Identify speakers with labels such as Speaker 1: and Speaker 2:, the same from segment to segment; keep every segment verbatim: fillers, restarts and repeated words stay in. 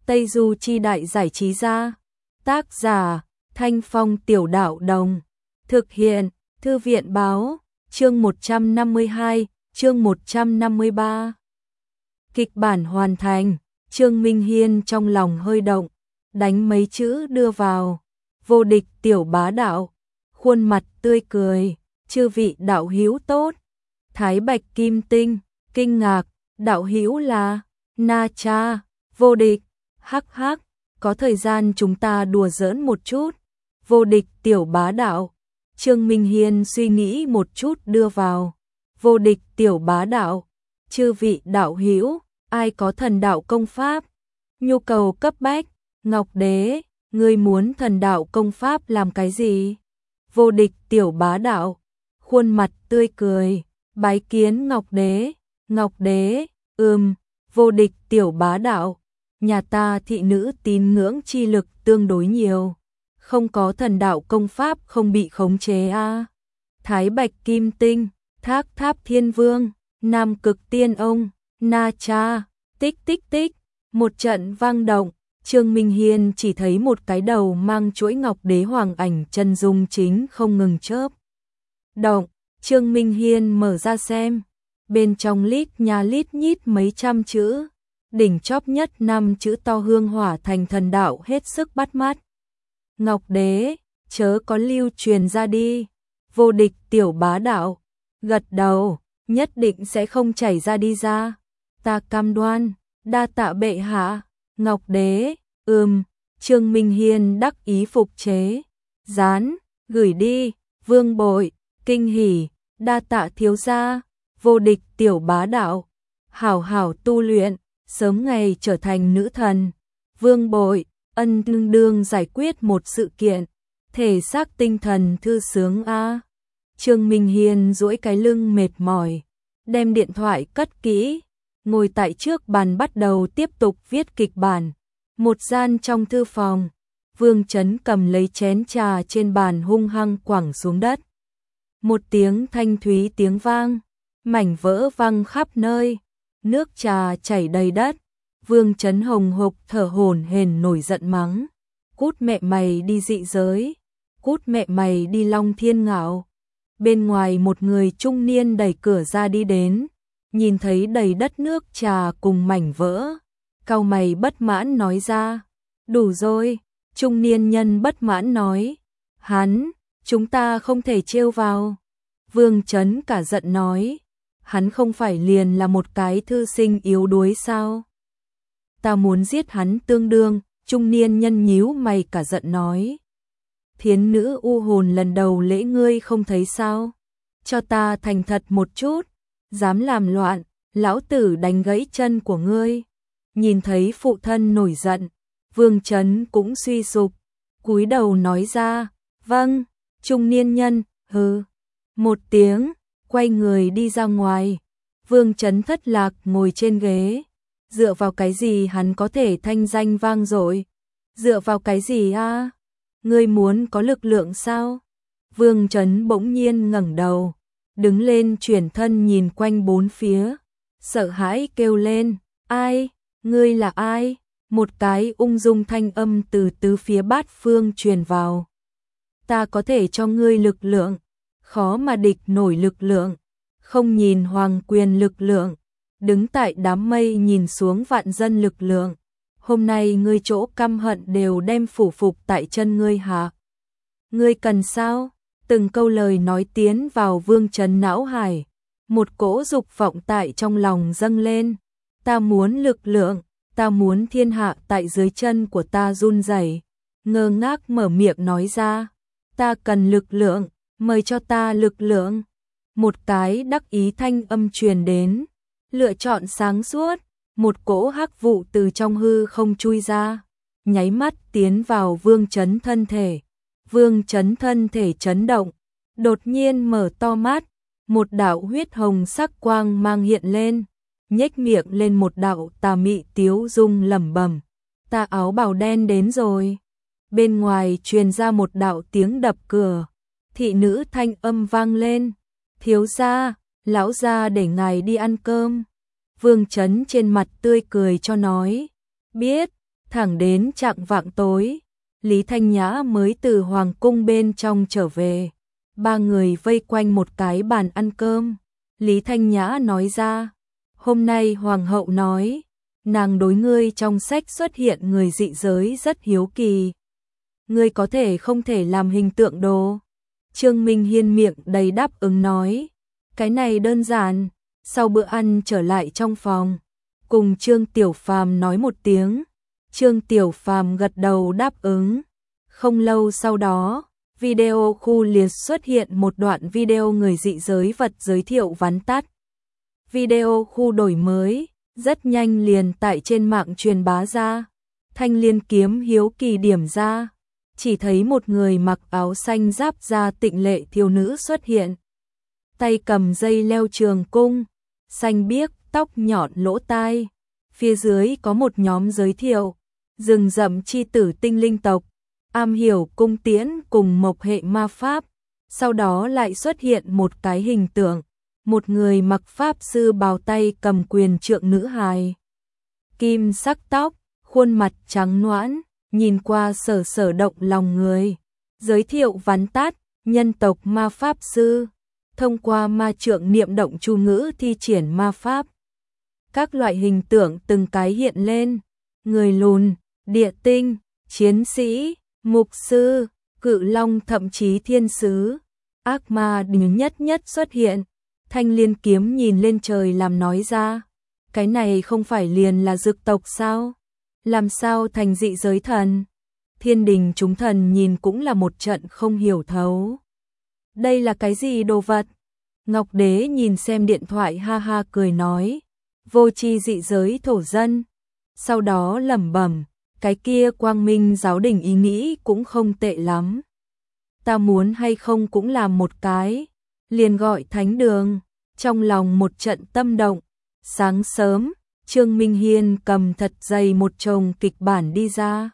Speaker 1: Tây Du Chi Đại Giải Trí Gia. Tác giả Thanh Phong Tiểu Đạo Đồng. Thực hiện Thư viện Báo. Chương một trăm năm mươi hai, chương một trăm năm mươi ba. Kịch bản hoàn thành. Trương Minh Hiên trong lòng hơi động, đánh mấy chữ đưa vào. Vô địch tiểu bá đạo. Khuôn mặt tươi cười. Chư vị đạo hữu tốt. Thái Bạch Kim Tinh kinh ngạc, đạo hữu là Na Cha, vô địch. Hắc hắc, có thời gian chúng ta đùa giỡn một chút. Vô địch tiểu bá đạo. Trương Minh Hiên suy nghĩ một chút đưa vào. Vô địch tiểu bá đạo. Chư vị đạo hữu, ai có thần đạo công pháp? Nhu cầu cấp bách. Ngọc Đế, ngươi muốn thần đạo công pháp làm cái gì? Vô địch tiểu bá đạo. Khuôn mặt tươi cười. Bái kiến Ngọc Đế. Ngọc Đế, ừm, vô địch tiểu bá đạo. Nhà ta thị nữ tín ngưỡng chi lực tương đối nhiều. Không có thần đạo công pháp không bị khống chế a. À. Thái Bạch Kim Tinh, Thác Tháp Thiên Vương, Nam Cực Tiên Ông, Na Cha, tích tích tích. Một trận vang động, Trương Minh Hiên chỉ thấy một cái đầu mang chuỗi ngọc đế hoàng ảnh chân dung chính không ngừng chớp động. Trương Minh Hiên mở ra xem, bên trong lít nhà lít nhít mấy trăm chữ, đỉnh chóp nhất năm chữ to hương hỏa thành thần đạo hết sức bắt mắt. Ngọc Đế, chớ có lưu truyền ra đi. Vô địch tiểu bá đạo, gật đầu, nhất định sẽ không chảy ra đi ra. Ta cam đoan, đa tạ bệ hạ. Ngọc Đế, ừm, Trương Minh Hiên đắc ý phục chế, dán, gửi đi. Vương Bội, kinh hỉ, đa tạ thiếu gia. Vô địch tiểu bá đạo, hảo hảo tu luyện, sớm ngày trở thành nữ thần. Vương Bội, ân tương đương giải quyết một sự kiện, thể xác tinh thần thư sướng a. À. Trương Minh Hiên duỗi cái lưng mệt mỏi, đem điện thoại cất kỹ, ngồi tại trước bàn bắt đầu tiếp tục viết kịch bản. Một gian trong thư phòng, Vương Chấn cầm lấy chén trà trên bàn hung hăng quẳng xuống đất. Một tiếng thanh thúy tiếng vang, mảnh vỡ văng khắp nơi, nước trà chảy đầy đất. Vương Chấn hồng hộc thở hổn hển nổi giận mắng. Cút mẹ mày đi dị giới, cút mẹ mày đi Long Thiên Ngạo. Bên ngoài một người trung niên đẩy cửa ra đi đến, nhìn thấy đầy đất nước trà cùng mảnh vỡ. Cau mày bất mãn nói ra. Đủ rồi, trung niên nhân bất mãn nói. Hắn, chúng ta không thể trêu vào. Vương Chấn cả giận nói. Hắn không phải liền là một cái thư sinh yếu đuối sao? Ta muốn giết hắn tương đương. Trung niên nhân nhíu mày cả giận nói. Thiến nữ u hồn lần đầu lễ ngươi không thấy sao? Cho ta thành thật một chút. Dám làm loạn, lão tử đánh gãy chân của ngươi. Nhìn thấy phụ thân nổi giận, Vương Chấn cũng suy sụp, cúi đầu nói ra. Vâng. Trung niên nhân hừ một tiếng, quay người đi ra ngoài. Vương Chấn thất lạc ngồi trên ghế. Dựa vào cái gì hắn có thể thanh danh vang dội? Dựa vào cái gì a? À? Ngươi muốn có lực lượng sao? Vương Chấn bỗng nhiên ngẩng đầu, đứng lên chuyển thân nhìn quanh bốn phía, sợ hãi kêu lên. Ai? Ngươi là ai? Một cái ung dung thanh âm từ tứ phía bát phương truyền vào. Ta có thể cho ngươi lực lượng, khó mà địch nổi lực lượng, không nhìn hoàng quyền lực lượng, đứng tại đám mây nhìn xuống vạn dân lực lượng. Hôm nay ngươi chỗ căm hận đều đem phủ phục tại chân ngươi hả? Ngươi cần sao? Từng câu lời nói tiến vào Vương Chấn não hải, một cỗ dục vọng tại trong lòng dâng lên. Ta muốn lực lượng, ta muốn thiên hạ tại dưới chân của ta run rẩy. Ngơ ngác mở miệng nói ra. Ta cần lực lượng, mời cho ta lực lượng. Một cái đắc ý thanh âm truyền đến. Lựa chọn sáng suốt, một cỗ hắc vụ từ trong hư không chui ra, nháy mắt tiến vào Vương Chấn thân thể. Vương Chấn thân thể chấn động, đột nhiên mở to mắt, một đạo huyết hồng sắc quang mang hiện lên, nhếch miệng lên một đạo tà mị tiếu dung lẩm bẩm. Ta áo bào đen đến rồi. Bên ngoài truyền ra một đạo tiếng đập cửa, thị nữ thanh âm vang lên. Thiếu gia, lão gia để ngài đi ăn cơm. Vương Chấn trên mặt tươi cười cho nói. Biết, Thẳng đến chạng vạng tối, Lý Thanh Nhã mới từ hoàng cung bên trong trở về. Ba người vây quanh một cái bàn ăn cơm. Lý Thanh Nhã nói ra, hôm nay hoàng hậu nói, nàng đối ngươi trong sách xuất hiện người dị giới rất hiếu kỳ. Ngươi có thể không thể làm hình tượng đồ. Trương Minh Hiên miệng đầy đáp ứng nói, cái này đơn giản. Sau bữa ăn trở lại trong phòng, cùng Trương Tiểu Phàm nói một tiếng. Trương Tiểu Phàm gật đầu đáp ứng. Không lâu sau đó, video khu liệt xuất hiện một đoạn video người dị giới vật giới thiệu vắn tắt. Video khu đổi mới, rất nhanh liền tại trên mạng truyền bá ra. Thanh Liên Kiếm hiếu kỳ điểm ra, chỉ thấy một người mặc áo xanh giáp da tịnh lệ thiếu nữ xuất hiện. Tay cầm dây leo trường cung, xanh biếc, tóc nhọn lỗ tai. Phía dưới có một nhóm giới thiệu, rừng rậm chi tử tinh linh tộc, am hiểu cung tiễn cùng mộc hệ ma pháp. Sau đó lại xuất hiện một cái hình tượng, một người mặc pháp sư bào tay cầm quyền trượng nữ hài. Kim sắc tóc, khuôn mặt trắng nõn, nhìn qua sở sở động lòng người. Giới thiệu vắn tắt, nhân tộc ma pháp sư, thông qua ma trượng niệm động chú ngữ thi triển ma pháp. Các loại hình tượng từng cái hiện lên, người lùn, địa tinh, chiến sĩ, mục sư, cự long thậm chí thiên sứ, ác ma đỉnh nhất nhất xuất hiện. Thanh Liên Kiếm nhìn lên trời làm nói ra, cái này không phải liền là dược tộc sao? Làm sao thành dị giới thần? Thiên đình chúng thần nhìn cũng là một trận không hiểu thấu. Đây là cái gì đồ vật? Ngọc Đế nhìn xem điện thoại ha ha cười nói, vô tri dị giới thổ dân. Sau đó lẩm bẩm, cái kia Quang Minh giáo đình ý nghĩ cũng không tệ lắm. Ta muốn hay không cũng làm một cái, liền gọi thánh đường. Trong lòng một trận tâm động. Sáng sớm, Trương Minh Hiên cầm thật dày một chồng kịch bản đi ra.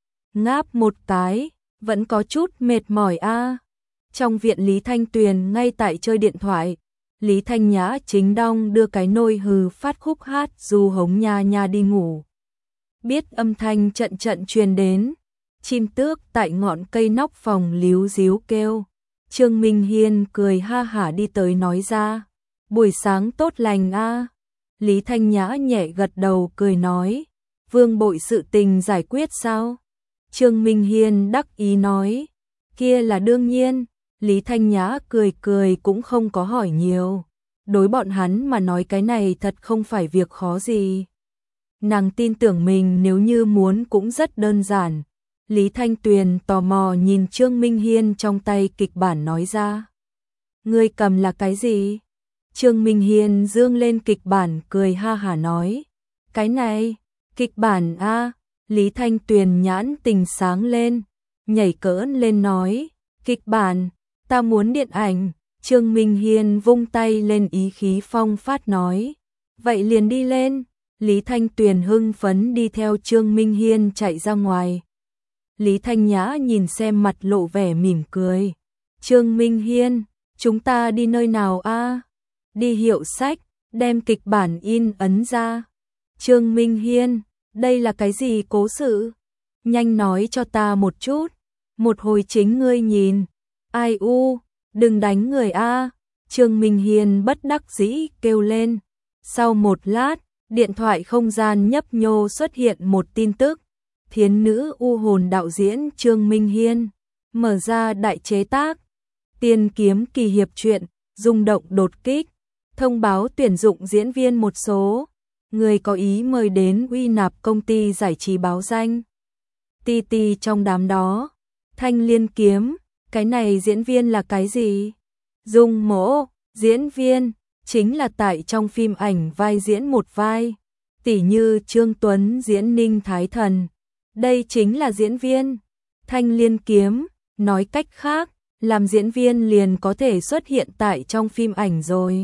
Speaker 1: Ngáp một cái, vẫn có chút mệt mỏi a. Trong viện Lý Thanh Tuyền ngay tại chơi điện thoại, Lý Thanh Nhã chính đong đưa cái nôi hừ phát khúc hát du hống nha nha đi ngủ. Biết âm thanh trận trận truyền đến, chim tước tại ngọn cây nóc phòng líu díu kêu. Trương Minh Hiên cười ha hả đi tới nói ra, buổi sáng tốt lành a. Lý Thanh Nhã nhẹ gật đầu cười nói, vương bội sự tình giải quyết sao? Trương Minh Hiên đắc ý nói, kia là đương nhiên. Lý Thanh Nhã cười cười cũng không có hỏi nhiều. Đối bọn hắn mà nói cái này thật không phải việc khó gì. Nàng tin tưởng mình nếu như muốn cũng rất đơn giản. Lý Thanh Tuyền tò mò nhìn Trương Minh Hiên trong tay kịch bản nói ra. Ngươi cầm là cái gì? Trương Minh Hiên dương lên kịch bản cười ha hả nói. Cái này, kịch bản a. Lý Thanh Tuyền nhãn tình sáng lên, nhảy cỡn lên nói. Kịch bản, ta muốn điện ảnh. Trương Minh Hiên vung tay lên ý khí phong phát nói. Vậy liền đi lên. Lý Thanh Tuyền hưng phấn đi theo Trương Minh Hiên chạy ra ngoài. Lý Thanh Nhã nhìn xem mặt lộ vẻ mỉm cười. Trương Minh Hiên, chúng ta đi nơi nào a? Đi hiệu sách, đem kịch bản in ấn ra. Trương Minh Hiên, đây là cái gì cố sự? Nhanh nói cho ta một chút. Một hồi chính ngươi nhìn. Ai u, đừng đánh người a. Trương Minh Hiên bất đắc dĩ kêu lên. Sau một lát, điện thoại không gian nhấp nhô xuất hiện một tin tức. Thiến nữ u hồn đạo diễn Trương Minh Hiên mở ra đại chế tác Tiên kiếm kỳ hiệp truyện, rung động đột kích, thông báo tuyển dụng diễn viên một số, người có ý mời đến uy nạp công ty giải trí báo danh. Ti ti trong đám đó, Thanh Liên Kiếm, cái này diễn viên là cái gì? Dung Mỗ, diễn viên chính là tại trong phim ảnh vai diễn một vai, tỉ như Trương Tuấn diễn Ninh Thái Thần. Đây chính là diễn viên. Thanh Liên Kiếm, nói cách khác, làm diễn viên liền có thể xuất hiện tại trong phim ảnh rồi.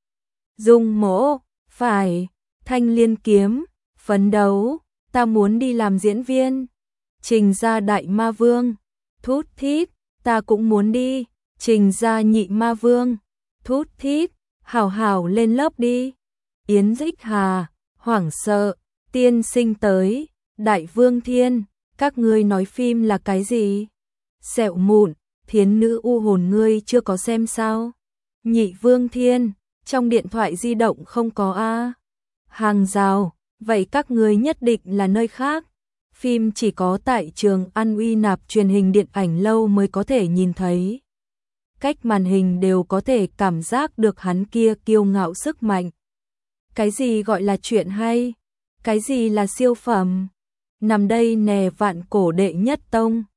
Speaker 1: Dung Mỗ, phải, Thanh Liên Kiếm, phấn đấu, ta muốn đi làm diễn viên. Trình gia đại ma vương, thút thít, ta cũng muốn đi. Trình gia nhị ma vương, thút thít, hảo hảo lên lớp đi. Yến Dích Hà, hoảng sợ, tiên sinh tới. Đại Vương Thiên, các ngươi nói phim là cái gì? Sẹo mụn, Thiến nữ u hồn ngươi chưa có xem sao? Nhị Vương Thiên, trong điện thoại di động không có a. Hàng rào, vậy các ngươi nhất định là nơi khác. Phim chỉ có tại trường An Uy Nạp truyền hình điện ảnh lâu mới có thể nhìn thấy. Cách màn hình đều có thể cảm giác được hắn kia kiêu ngạo sức mạnh. Cái gì gọi là chuyện hay? Cái gì là siêu phẩm? Nằm đây nè vạn cổ đệ nhất tông.